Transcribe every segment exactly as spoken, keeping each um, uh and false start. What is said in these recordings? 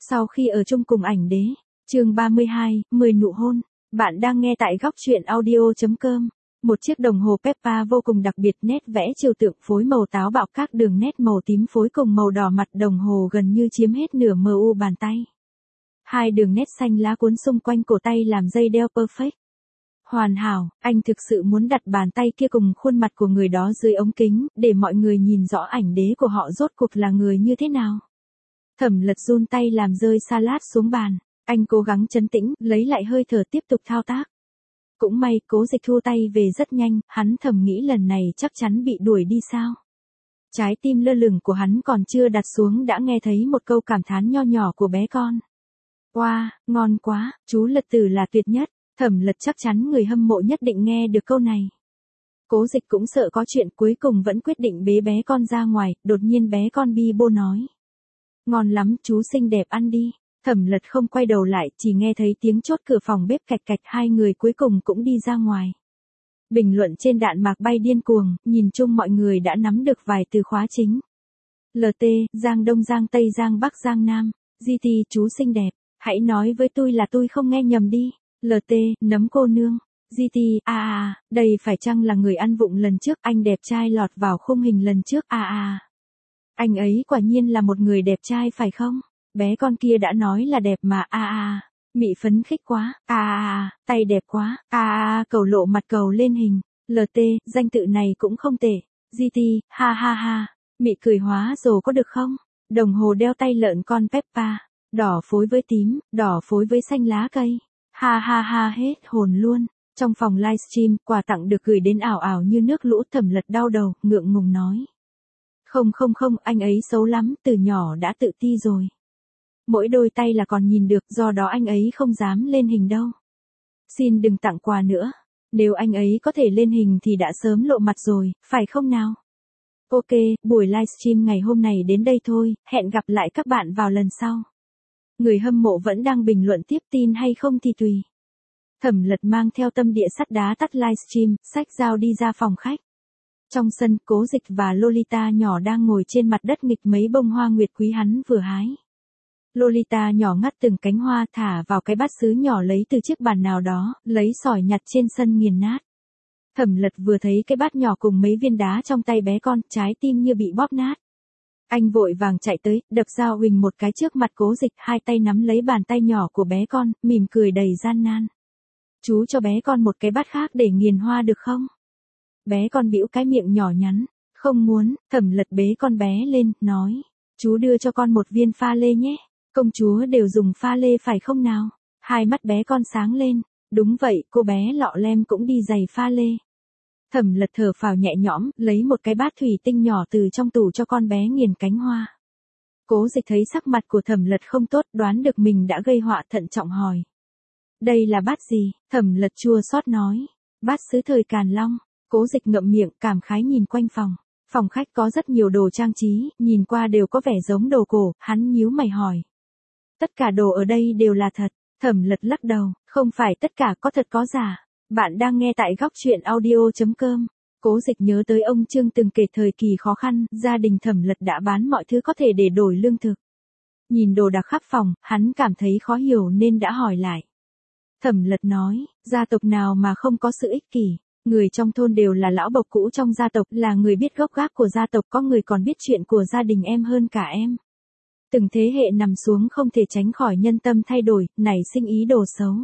Sau khi ở chung cùng ảnh đế, chương ba mươi hai, mười nụ hôn, bạn đang nghe tại góc truyện audio.com. Một chiếc đồng hồ Peppa vô cùng đặc biệt, nét vẽ trừu tượng phối màu táo bạo, các đường nét màu tím phối cùng màu đỏ, mặt đồng hồ gần như chiếm hết nửa mờ u bàn tay. Hai đường nét xanh lá cuốn xung quanh cổ tay làm dây đeo perfect. Hoàn hảo, anh thực sự muốn đặt bàn tay kia cùng khuôn mặt của người đó dưới ống kính, để mọi người nhìn rõ ảnh đế của họ rốt cuộc là người như thế nào. Thẩm Lật run tay làm rơi salad xuống bàn, anh cố gắng trấn tĩnh, lấy lại hơi thở tiếp tục thao tác. Cũng may, Cố Dịch thu tay về rất nhanh, hắn thầm nghĩ lần này chắc chắn bị đuổi đi sao. Trái tim lơ lửng của hắn còn chưa đặt xuống đã nghe thấy một câu cảm thán nho nhỏ của bé con. Wow, ngon quá, chú Lật Tử là tuyệt nhất. Thẩm Lật chắc chắn người hâm mộ nhất định nghe được câu này. Cố Dịch cũng sợ có chuyện, cuối cùng vẫn quyết định bế bé con ra ngoài, đột nhiên bé con bi bô nói. Ngon lắm, chú xinh đẹp, ăn đi. Thẩm Lật không quay đầu lại, chỉ nghe thấy tiếng chốt cửa phòng bếp cạch cạch, hai người cuối cùng cũng đi ra ngoài. Bình luận trên đạn mạc bay điên cuồng, nhìn chung mọi người đã nắm được vài từ khóa chính. lờ tê, Giang Đông Giang Tây Giang Bắc Giang Nam, giê tê, chú xinh đẹp, hãy nói với tôi là tôi không nghe nhầm đi. lờ tê, nấm cô nương, giê tê, a a, đây phải chăng là người ăn vụng lần trước, anh đẹp trai lọt vào khung hình lần trước, a a. Anh ấy quả nhiên là một người đẹp trai phải không? Bé con kia đã nói là đẹp mà, a a, mị phấn khích quá, a a, tay đẹp quá, a a, cầu lộ mặt cầu lên hình, lờ tê, danh tự này cũng không tệ, giê tê, ha ha ha, mị cười hóa rồ có được không? Đồng hồ đeo tay lợn con Peppa, đỏ phối với tím, đỏ phối với xanh lá cây. Ha ha ha, hết hồn luôn. Trong phòng livestream, quà tặng được gửi đến ảo ảo như nước lũ. Thẩm Lật đau đầu, ngượng ngùng nói. Không không không, anh ấy xấu lắm, từ nhỏ đã tự ti rồi. Mỗi đôi tay là còn nhìn được, do đó anh ấy không dám lên hình đâu. Xin đừng tặng quà nữa. Nếu anh ấy có thể lên hình thì đã sớm lộ mặt rồi, phải không nào? Ok, buổi livestream ngày hôm nay đến đây thôi, hẹn gặp lại các bạn vào lần sau. Người hâm mộ vẫn đang bình luận tiếp, tin hay không thì tùy. Thẩm Lật mang theo tâm địa sắt đá tắt livestream, xách dao đi ra phòng khách. Trong sân, Cố Dịch và Lolita nhỏ đang ngồi trên mặt đất nghịch mấy bông hoa nguyệt quý hắn vừa hái. Lolita nhỏ ngắt từng cánh hoa thả vào cái bát sứ nhỏ lấy từ chiếc bàn nào đó, lấy sỏi nhặt trên sân nghiền nát. Thẩm Lật vừa thấy cái bát nhỏ cùng mấy viên đá trong tay bé con, trái tim như bị bóp nát. Anh vội vàng chạy tới, đập dao huỳnh một cái trước mặt Cố Dịch, hai tay nắm lấy bàn tay nhỏ của bé con, mỉm cười đầy gian nan. Chú cho bé con một cái bát khác để nghiền hoa được không? Bé con bĩu cái miệng nhỏ nhắn. Không muốn. Thẩm Lật bế con bé lên, nói. Chú đưa cho con một viên pha lê nhé. Công chúa đều dùng pha lê phải không nào? Hai mắt bé con sáng lên. Đúng vậy, cô bé lọ lem cũng đi giày pha lê. Thẩm Lật thở phào nhẹ nhõm, lấy một cái bát thủy tinh nhỏ từ trong tủ cho con bé nghiền cánh hoa. Cố Dịch thấy sắc mặt của Thẩm Lật không tốt, đoán được mình đã gây họa, thận trọng hỏi. Đây là bát gì? Thẩm Lật chua xót nói. Bát sứ thời Càn Long. Cố Dịch ngậm miệng, cảm khái nhìn quanh phòng. Phòng khách có rất nhiều đồ trang trí, nhìn qua đều có vẻ giống đồ cổ, hắn nhíu mày hỏi. Tất cả đồ ở đây đều là thật. Thẩm Lật lắc đầu, không phải tất cả, có thật có giả. Bạn đang nghe tại góc truyện audio.com. Cố Dịch nhớ tới ông Trương từng kể thời kỳ khó khăn, gia đình Thẩm Lật đã bán mọi thứ có thể để đổi lương thực. Nhìn đồ đạc khắp phòng, hắn cảm thấy khó hiểu nên đã hỏi lại. Thẩm Lật nói, gia tộc nào mà không có sự ích kỷ, người trong thôn đều là lão bộc cũ trong gia tộc, là người biết gốc gác của gia tộc, có người còn biết chuyện của gia đình em hơn cả em. Từng thế hệ nằm xuống không thể tránh khỏi nhân tâm thay đổi, nảy sinh ý đồ xấu.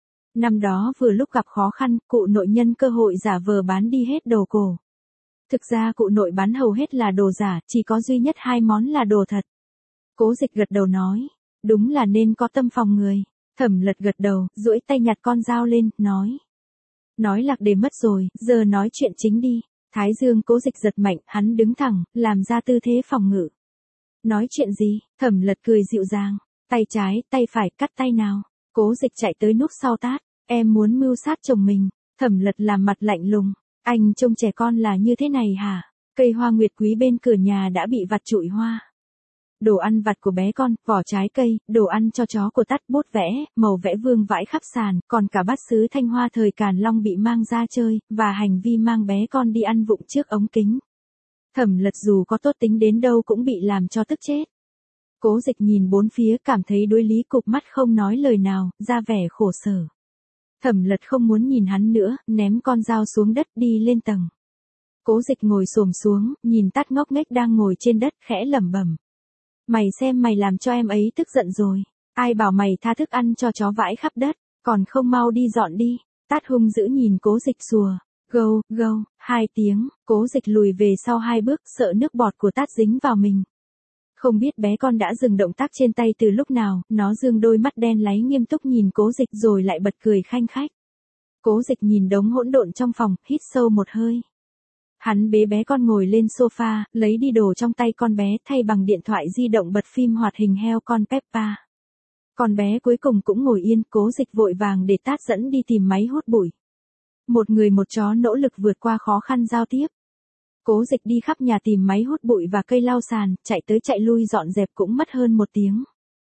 Năm đó vừa lúc gặp khó khăn, cụ nội nhân cơ hội giả vờ bán đi hết đồ cổ. Thực ra cụ nội bán hầu hết là đồ giả, chỉ có duy nhất hai món là đồ thật. Cố Dịch gật đầu nói, đúng là nên có tâm phòng người. Thẩm Lật gật đầu, duỗi tay nhặt con dao lên, nói. Nói lạc đề mất rồi, giờ nói chuyện chính đi. Thái dương Cố Dịch giật mạnh, hắn đứng thẳng, làm ra tư thế phòng ngự. Nói chuyện gì? Thẩm Lật cười dịu dàng. Tay trái, tay phải, cắt tay nào. Cố Dịch chạy tới núp sau tát. Em muốn mưu sát chồng mình. Thẩm Lật làm mặt lạnh lùng. Anh trông trẻ con là như thế này hả? Cây hoa nguyệt quý bên cửa nhà đã bị vặt trụi hoa. Đồ ăn vặt của bé con, vỏ trái cây, đồ ăn cho chó của tắt, bút vẽ, màu vẽ vương vãi khắp sàn, còn cả bát sứ thanh hoa thời Càn Long bị mang ra chơi, và hành vi mang bé con đi ăn vụng trước ống kính. Thẩm Lật dù có tốt tính đến đâu cũng bị làm cho tức chết. Cố Dịch nhìn bốn phía cảm thấy đối lý cục mắt không nói lời nào, ra vẻ khổ sở. Thẩm Lật không muốn nhìn hắn nữa, ném con dao xuống đất đi lên tầng. Cố Dịch ngồi xổm xuống, nhìn Tát ngốc nghếch đang ngồi trên đất, khẽ lẩm bẩm. Mày xem mày làm cho em ấy tức giận rồi. Ai bảo mày tha thức ăn cho chó vãi khắp đất, còn không mau đi dọn đi. Tát hung dữ nhìn Cố Dịch sùa. Gâu, gâu, hai tiếng, Cố Dịch lùi về sau hai bước, sợ nước bọt của Tát dính vào mình. Không biết bé con đã dừng động tác trên tay từ lúc nào, nó dương đôi mắt đen láy nghiêm túc nhìn Cố Dịch rồi lại bật cười khanh khách. Cố Dịch nhìn đống hỗn độn trong phòng, hít sâu một hơi. Hắn bế bé con ngồi lên sofa, lấy đi đồ trong tay con bé thay bằng điện thoại di động bật phim hoạt hình heo con Peppa. Con bé cuối cùng cũng ngồi yên, Cố Dịch vội vàng để Tát dẫn đi tìm máy hút bụi. Một người một chó nỗ lực vượt qua khó khăn giao tiếp. Cố Dịch đi khắp nhà tìm máy hút bụi và cây lau sàn, chạy tới chạy lui dọn dẹp cũng mất hơn một tiếng.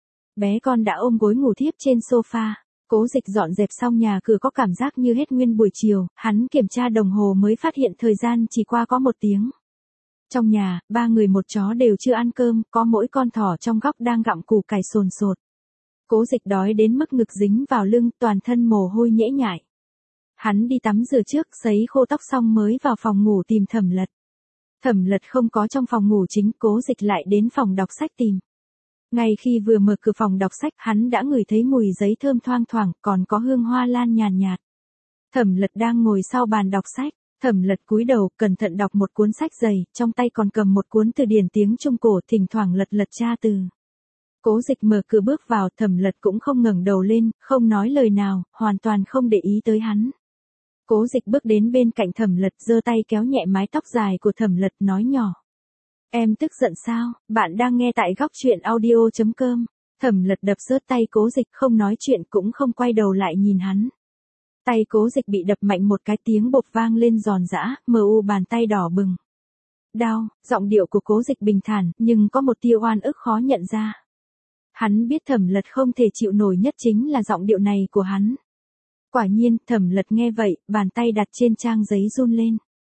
Bé con đã ôm gối ngủ thiếp trên sofa. Cố Dịch dọn dẹp xong nhà cửa có cảm giác như hết nguyên buổi chiều, hắn kiểm tra đồng hồ mới phát hiện thời gian chỉ qua có một tiếng. Trong nhà, ba người một chó đều chưa ăn cơm, có mỗi con thỏ trong góc đang gặm củ cải sồn sột. Cố Dịch đói đến mức ngực dính vào lưng, toàn thân mồ hôi nhễ nhại. Hắn đi tắm rửa trước, sấy khô tóc xong mới vào phòng ngủ tìm Thẩm Lật. Thẩm Lật không có trong phòng ngủ chính, Cố Dịch lại đến phòng đọc sách tìm. Ngay khi vừa mở cửa phòng đọc sách, hắn đã ngửi thấy mùi giấy thơm thoang thoảng, còn có hương hoa lan nhàn nhạt, nhạt. Thẩm Lật đang ngồi sau bàn đọc sách. Thẩm Lật cúi đầu, cẩn thận đọc một cuốn sách dày, trong tay còn cầm một cuốn từ điển tiếng Trung cổ, thỉnh thoảng lật lật tra từ. Cố Dịch mở cửa bước vào, Thẩm Lật cũng không ngẩng đầu lên, không nói lời nào, hoàn toàn không để ý tới hắn. Cố Dịch bước đến bên cạnh Thẩm Lật, giơ tay kéo nhẹ mái tóc dài của Thẩm Lật, nói nhỏ. Em tức giận sao? Bạn đang nghe tại góc truyện audio chấm com. Thẩm Lật đập rớt tay Cố Dịch, không nói chuyện cũng không quay đầu lại nhìn hắn. Tay Cố Dịch bị đập mạnh một cái, tiếng bộp vang lên giòn giã, mờ u bàn tay đỏ bừng. Đau, giọng điệu của Cố Dịch bình thản, nhưng có một tia oan ức khó nhận ra. Hắn biết Thẩm Lật không thể chịu nổi nhất chính là giọng điệu này của hắn. Quả nhiên, Thẩm Lật nghe vậy, bàn tay đặt trên trang giấy run lên.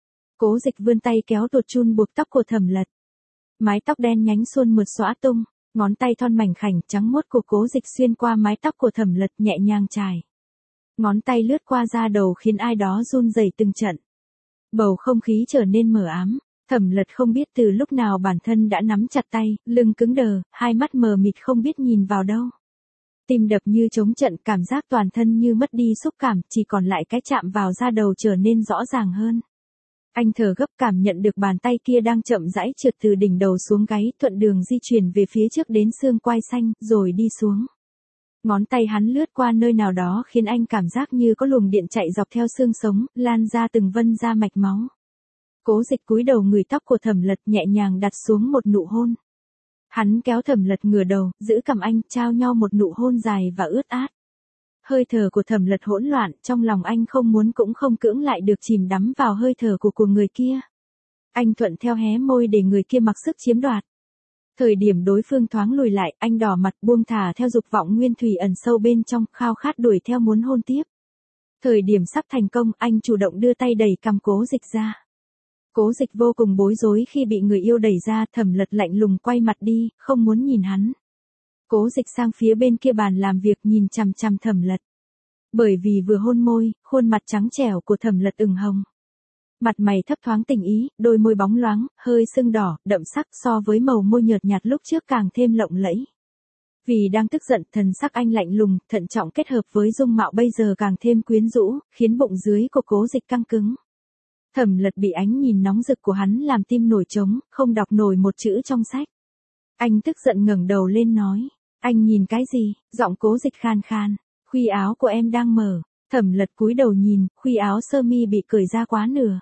Cố Dịch vươn tay kéo tuột chun buộc tóc của Thẩm Lật. Mái tóc đen nhánh suôn mượt xõa tung, ngón tay thon mảnh khảnh trắng muốt của Cố Dịch xuyên qua mái tóc của Thẩm Lật nhẹ nhàng chải. Ngón tay lướt qua da đầu khiến ai đó run rẩy từng trận. Bầu không khí trở nên mờ ám, Thẩm Lật không biết từ lúc nào bản thân đã nắm chặt tay, lưng cứng đờ, hai mắt mờ mịt không biết nhìn vào đâu. Tim đập như trống trận, cảm giác toàn thân như mất đi xúc cảm, chỉ còn lại cái chạm vào da đầu trở nên rõ ràng hơn. Anh thở gấp, cảm nhận được bàn tay kia đang chậm rãi trượt từ đỉnh đầu xuống gáy, thuận đường di chuyển về phía trước đến xương quai xanh, rồi đi xuống. Ngón tay hắn lướt qua nơi nào đó khiến anh cảm giác như có luồng điện chạy dọc theo xương sống, lan ra từng vân ra mạch máu. Cố Dịch cúi đầu ngửi tóc của Thẩm Lật, nhẹ nhàng đặt xuống một nụ hôn. Hắn kéo Thẩm Lật ngửa đầu, giữ cằm anh, trao nhau một nụ hôn dài và ướt át. Hơi thở của Thẩm Lật hỗn loạn, trong lòng anh không muốn cũng không cưỡng lại được chìm đắm vào hơi thở của của người kia. Anh thuận theo hé môi để người kia mặc sức chiếm đoạt. Thời điểm đối phương thoáng lùi lại, anh đỏ mặt buông thả theo dục vọng nguyên thủy ẩn sâu bên trong, khao khát đuổi theo muốn hôn tiếp. Thời điểm sắp thành công, anh chủ động đưa tay đẩy cằm Cố Dịch ra. Cố Dịch vô cùng bối rối khi bị người yêu đẩy ra, Thẩm Lật lạnh lùng quay mặt đi, không muốn nhìn hắn. Cố Dịch sang phía bên kia bàn làm việc nhìn chằm chằm Thẩm Lật. Bởi vì vừa hôn môi, khuôn mặt trắng trẻo của Thẩm Lật ửng hồng. Mặt mày thấp thoáng tình ý, đôi môi bóng loáng, hơi sưng đỏ, đậm sắc, so với màu môi nhợt nhạt lúc trước càng thêm lộng lẫy. Vì đang tức giận, thần sắc anh lạnh lùng, thận trọng kết hợp với dung mạo bây giờ càng thêm quyến rũ, khiến bụng dưới của Cố Dịch căng cứng. Thẩm Lật bị ánh nhìn nóng rực của hắn làm tim nổi trống, không đọc nổi một chữ trong sách. Anh tức giận ngẩng đầu lên nói, anh nhìn cái gì? Giọng Cố Dịch khan khan, khuy áo của em đang mở. Thẩm Lật cúi đầu nhìn, khuy áo sơ mi bị cởi ra quá nửa.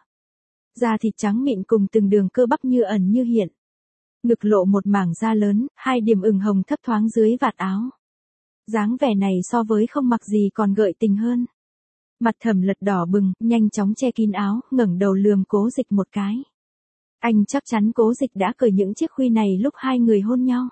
Da thịt trắng mịn cùng từng đường cơ bắp như ẩn như hiện. Ngực lộ một mảng da lớn, hai điểm ửng hồng thấp thoáng dưới vạt áo. Dáng vẻ này so với không mặc gì còn gợi tình hơn. Mặt Thẩm Lật đỏ bừng, nhanh chóng che kín áo, ngẩng đầu lườm Cố Dịch một cái. Anh chắc chắn Cố Dịch đã cởi những chiếc khuy này lúc hai người hôn nhau.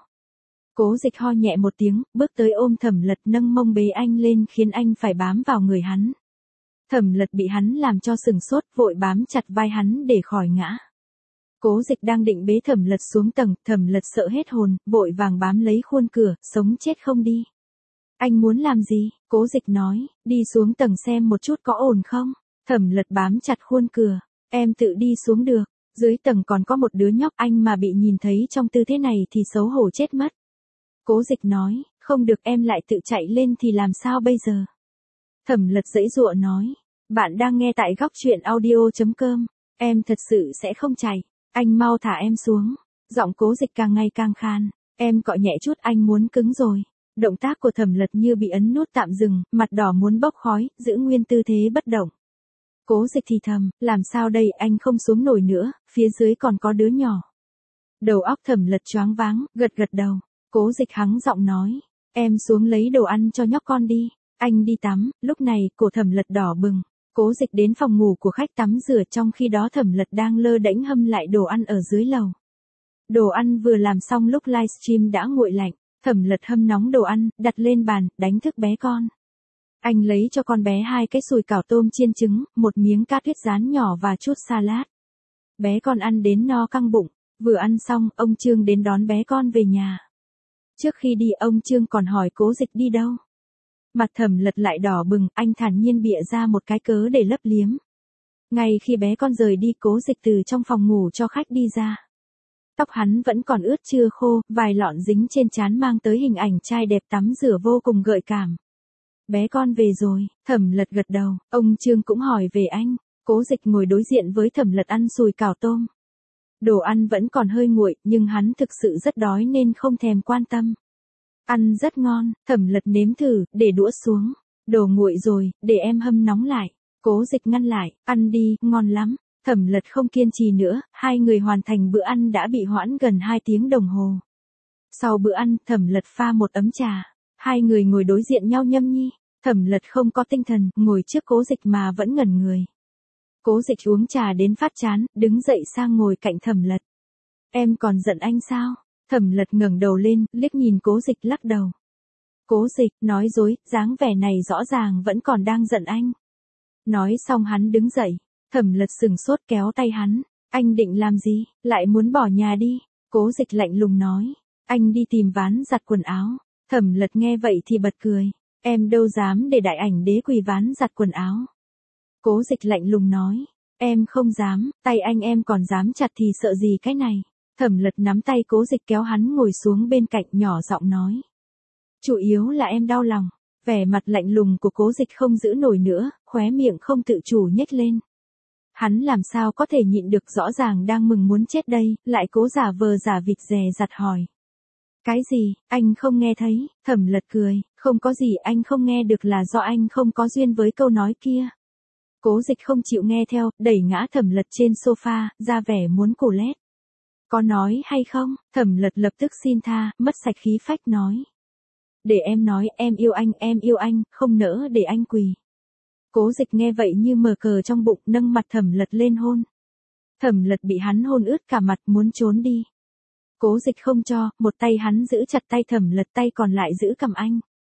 Cố Dịch ho nhẹ một tiếng, bước tới ôm Thẩm Lật, nâng mông bế anh lên khiến anh phải bám vào người hắn. Thẩm Lật bị hắn làm cho sừng sốt, vội bám chặt vai hắn để khỏi ngã. Cố Dịch đang định bế Thẩm Lật xuống tầng, Thẩm Lật sợ hết hồn, vội vàng bám lấy khuôn cửa, sống chết không đi. Anh muốn làm gì? Cố Dịch nói, đi xuống tầng xem một chút có ổn không? Thẩm Lật bám chặt khuôn cửa, em tự đi xuống được, dưới tầng còn có một đứa nhóc, anh mà bị nhìn thấy trong tư thế này thì xấu hổ chết mất. Cố Dịch nói, không được, em lại tự chạy lên thì làm sao bây giờ? Thẩm Lật giãy giụa nói, bạn đang nghe tại góc truyện audio chấm com, em thật sự sẽ không chạy, anh mau thả em xuống. Giọng Cố Dịch càng ngày càng khan, em cọ nhẹ chút, anh muốn cứng rồi. Động tác của Thẩm Lật như bị ấn nút tạm dừng, mặt đỏ muốn bốc khói, giữ nguyên tư thế bất động. Cố Dịch thì thầm, làm sao đây, anh không xuống nổi nữa, phía dưới còn có đứa nhỏ. Đầu óc Thẩm Lật choáng váng, gật gật đầu. Cố Dịch hắng giọng nói, em xuống lấy đồ ăn cho nhóc con đi, anh đi tắm. Lúc này, cổ Thẩm Lật đỏ bừng. Cố Dịch đến phòng ngủ của khách tắm rửa, trong khi đó Thẩm Lật đang lơ đễnh hâm lại đồ ăn ở dưới lầu. Đồ ăn vừa làm xong lúc livestream đã nguội lạnh. Thẩm Lật hâm nóng đồ ăn, đặt lên bàn, đánh thức bé con. Anh lấy cho con bé hai cái sùi cảo tôm chiên trứng, một miếng cá tuyết rán nhỏ và chút salad. Bé con ăn đến no căng bụng. Vừa ăn xong, ông Trương đến đón bé con về nhà. Trước khi đi, ông Trương còn hỏi Cố Dịch đi đâu. Mặt Thẩm Lật lại đỏ bừng, anh thản nhiên bịa ra một cái cớ để lấp liếm. Ngay khi bé con rời đi, Cố Dịch từ trong phòng ngủ cho khách đi ra. Tóc hắn vẫn còn ướt chưa khô, vài lọn dính trên trán mang tới hình ảnh trai đẹp tắm rửa vô cùng gợi cảm. Bé con về rồi, Thẩm Lật gật đầu, ông Trương cũng hỏi về anh. Cố Dịch ngồi đối diện với Thẩm Lật ăn sùi cảo tôm. Đồ ăn vẫn còn hơi nguội, nhưng hắn thực sự rất đói nên không thèm quan tâm. Ăn rất ngon, Thẩm Lật nếm thử, để đũa xuống. Đồ nguội rồi, để em hâm nóng lại. Cố Dịch ngăn lại, ăn đi, ngon lắm. Thẩm Lật không kiên trì nữa, hai người hoàn thành bữa ăn đã bị hoãn gần hai tiếng đồng hồ. Sau bữa ăn, Thẩm Lật pha một ấm trà. Hai người ngồi đối diện nhau nhâm nhi. Thẩm Lật không có tinh thần, ngồi trước Cố Dịch mà vẫn ngẩn người. Cố Dịch uống trà đến phát chán, đứng dậy sang ngồi cạnh Thẩm Lật. Em còn giận anh sao? Thẩm Lật ngẩng đầu lên, liếc nhìn Cố Dịch lắc đầu. Cố Dịch, nói dối, dáng vẻ này rõ ràng vẫn còn đang giận anh. Nói xong hắn đứng dậy. Thẩm Lật sừng sốt kéo tay hắn. Anh định làm gì, lại muốn bỏ nhà đi? Cố Dịch lạnh lùng nói. Anh đi tìm ván giặt quần áo. Thẩm Lật nghe vậy thì bật cười. Em đâu dám để đại ảnh đế quỳ ván giặt quần áo. Cố Dịch lạnh lùng nói. Em không dám, tay anh em còn dám chặt thì sợ gì cái này. Thẩm Lật nắm tay Cố Dịch kéo hắn ngồi xuống bên cạnh, nhỏ giọng nói. Chủ yếu là em đau lòng. Vẻ mặt lạnh lùng của Cố Dịch không giữ nổi nữa, khóe miệng không tự chủ nhếch lên. Hắn làm sao có thể nhịn được, rõ ràng đang mừng muốn chết đây, lại cố giả vờ giả vịt dè dặt hỏi. Cái gì, anh không nghe thấy? Thẩm Lật cười, không có gì, anh không nghe được là do anh không có duyên với câu nói kia. Cố Dịch không chịu nghe theo, đẩy ngã Thẩm Lật trên sofa, ra vẻ muốn cù lét. Có nói hay không? Thẩm Lật lập tức xin tha, mất sạch khí phách nói. Để em nói, em yêu anh, em yêu anh, không nỡ để anh quỳ. Cố Dịch nghe vậy như mờ cờ trong bụng, nâng mặt Thẩm Lật lên hôn. Thẩm Lật bị hắn hôn ướt cả mặt, muốn trốn đi. Cố Dịch không cho, một tay hắn giữ chặt tay Thẩm Lật, tay còn lại giữ cằm anh.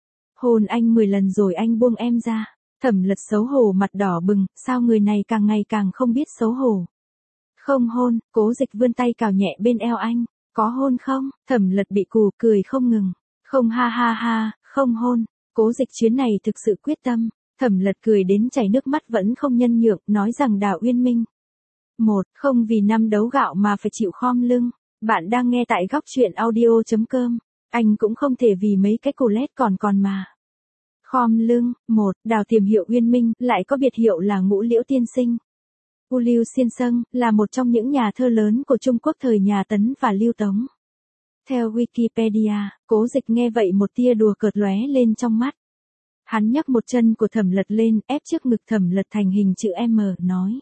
Hôn anh mười lần rồi anh buông em ra. Thẩm Lật xấu hổ mặt đỏ bừng, sao người này càng ngày càng không biết xấu hổ. Không hôn, Cố Dịch vươn tay cào nhẹ bên eo anh. Có hôn không? Thẩm Lật bị cù, cười không ngừng. Không ha ha ha, không hôn. Cố Dịch chuyến này thực sự quyết tâm. Thẩm Lật cười đến chảy nước mắt vẫn không nhân nhượng, nói rằng Đào Uyên Minh. Một, không vì năm đấu gạo mà phải chịu khom lưng. Bạn đang nghe tại góc truyện audio chấm com. Anh cũng không thể vì mấy cái cù lét còn còn mà. Khom lưng. Một, Đào Tiềm Hiệu Uyên Minh, lại có biệt hiệu là Ngũ Liễu Tiên Sinh. U Liêu Xiên Sâng, là một trong những nhà thơ lớn của Trung Quốc thời nhà Tấn và Liêu Tống. Theo Wikipedia, Cố Dịch nghe vậy một tia đùa cợt lóe lên trong mắt. Hắn nhấc một chân của Thẩm Lật lên, ép trước ngực Thẩm Lật thành hình chữ M, nói.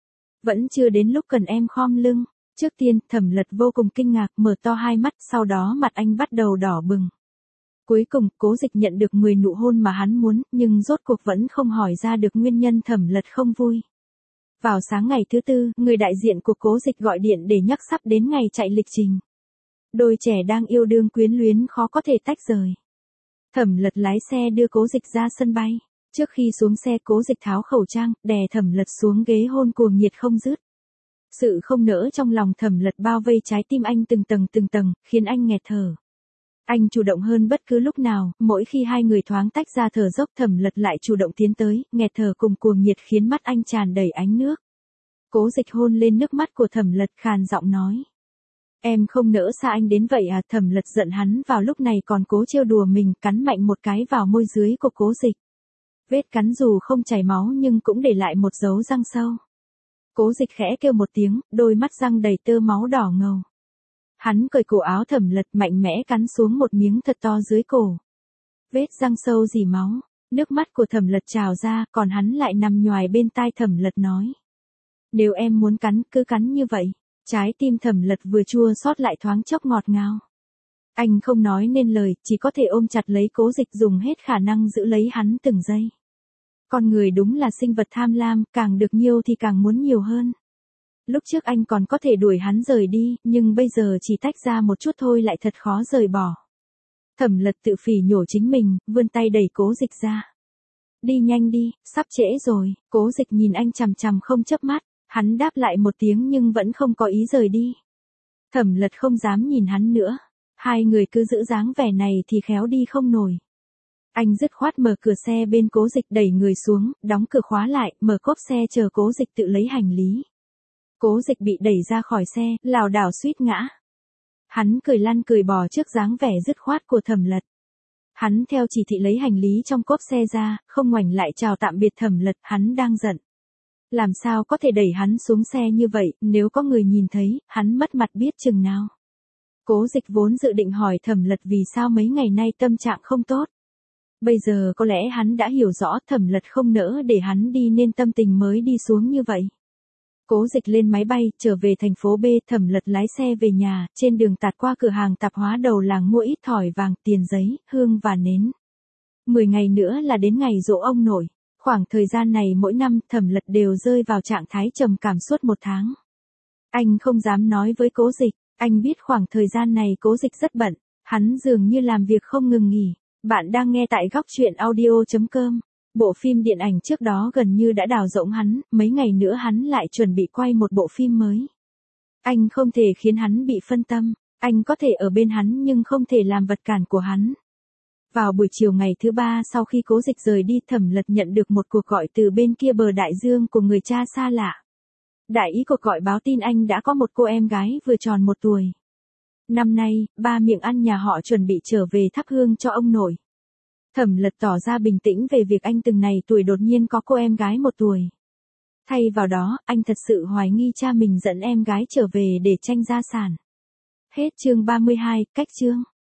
Vẫn chưa đến lúc cần em khom lưng. Trước tiên, Thẩm Lật vô cùng kinh ngạc, mở to hai mắt, sau đó mặt anh bắt đầu đỏ bừng. Cuối cùng, Cố Dịch nhận được mười nụ hôn mà hắn muốn, nhưng rốt cuộc vẫn không hỏi ra được nguyên nhân Thẩm Lật không vui. Vào sáng ngày thứ tư, người đại diện của Cố Dịch gọi điện để nhắc sắp đến ngày chạy lịch trình. Đôi trẻ đang yêu đương quyến luyến khó có thể tách rời. Thẩm Lật lái xe đưa Cố Dịch ra sân bay. Trước khi xuống xe, Cố Dịch tháo khẩu trang, đè Thẩm Lật xuống ghế hôn cuồng nhiệt không dứt. Sự không nỡ trong lòng Thẩm Lật bao vây trái tim anh từng tầng từng tầng, khiến anh nghẹt thở. Anh chủ động hơn bất cứ lúc nào, mỗi khi hai người thoáng tách ra thở dốc Thẩm Lật lại chủ động tiến tới, nghẹt thở cùng cuồng nhiệt khiến mắt anh tràn đầy ánh nước. Cố Dịch hôn lên nước mắt của Thẩm Lật khàn giọng nói. Em không nỡ xa anh đến vậy à? Thẩm Lật giận hắn vào lúc này còn cố trêu đùa mình, cắn mạnh một cái vào môi dưới của Cố Dịch. Vết cắn dù không chảy máu nhưng cũng để lại một dấu răng sâu. Cố Dịch khẽ kêu một tiếng, đôi mắt răng đầy tơ máu đỏ ngầu. Hắn cởi cổ áo Thẩm Lật mạnh mẽ cắn xuống một miếng thật to dưới cổ. Vết răng sâu rỉ máu, nước mắt của Thẩm Lật trào ra, còn hắn lại nằm nhoài bên tai Thẩm Lật nói. Nếu em muốn cắn, cứ cắn như vậy. Trái tim Thẩm Lật vừa chua xót lại thoáng chốc ngọt ngào. Anh không nói nên lời, chỉ có thể ôm chặt lấy Cố Dịch dùng hết khả năng giữ lấy hắn từng giây. Con người đúng là sinh vật tham lam, càng được nhiều thì càng muốn nhiều hơn. Lúc trước anh còn có thể đuổi hắn rời đi, nhưng bây giờ chỉ tách ra một chút thôi lại thật khó rời bỏ. Thẩm Lật tự phỉ nhổ chính mình, vươn tay đẩy Cố Dịch ra. Đi nhanh đi, sắp trễ rồi. Cố Dịch nhìn anh chằm chằm không chớp mắt, hắn đáp lại một tiếng nhưng vẫn không có ý rời đi. Thẩm Lật không dám nhìn hắn nữa, hai người cứ giữ dáng vẻ này thì khéo đi không nổi. Anh dứt khoát mở cửa xe bên Cố Dịch đẩy người xuống, đóng cửa khóa lại, mở cốp xe chờ Cố Dịch tự lấy hành lý. Cố Dịch bị đẩy ra khỏi xe, lảo đảo suýt ngã. Hắn cười lăn cười bò trước dáng vẻ dứt khoát của Thẩm Lật. Hắn theo chỉ thị lấy hành lý trong cốp xe ra, không ngoảnh lại chào tạm biệt Thẩm Lật, hắn đang giận. Làm sao có thể đẩy hắn xuống xe như vậy, nếu có người nhìn thấy, hắn mất mặt biết chừng nào. Cố Dịch vốn dự định hỏi Thẩm Lật vì sao mấy ngày nay tâm trạng không tốt. Bây giờ có lẽ hắn đã hiểu rõ Thẩm Lật không nỡ để hắn đi nên tâm tình mới đi xuống như vậy. Cố Dịch lên máy bay, trở về thành phố B, Thẩm Lật lái xe về nhà, trên đường tạt qua cửa hàng tạp hóa đầu làng mua ít thỏi vàng, tiền giấy, hương và nến. Mười ngày nữa là đến ngày giỗ ông nội. Khoảng thời gian này mỗi năm Thẩm Lật đều rơi vào trạng thái trầm cảm suốt một tháng. Anh không dám nói với Cố Dịch, anh biết khoảng thời gian này Cố Dịch rất bận, hắn dường như làm việc không ngừng nghỉ. Bạn đang nghe tại góc truyện audio chấm com. Bộ phim điện ảnh trước đó gần như đã đào rỗng hắn, mấy ngày nữa hắn lại chuẩn bị quay một bộ phim mới. Anh không thể khiến hắn bị phân tâm, anh có thể ở bên hắn nhưng không thể làm vật cản của hắn. Vào buổi chiều ngày thứ ba sau khi Cố Dịch rời đi, Thẩm Lật nhận được một cuộc gọi từ bên kia bờ đại dương của người cha xa lạ. Đại ý cuộc gọi báo tin anh đã có một cô em gái vừa tròn một tuổi. Năm nay, ba miệng ăn nhà họ chuẩn bị trở về thắp hương cho ông nội. Thẩm Lật tỏ ra bình tĩnh về việc anh từng này tuổi đột nhiên có cô em gái một tuổi. Thay vào đó, anh thật sự hoài nghi cha mình dẫn em gái trở về để tranh gia sản. Hết chương ba mươi hai, cách chương.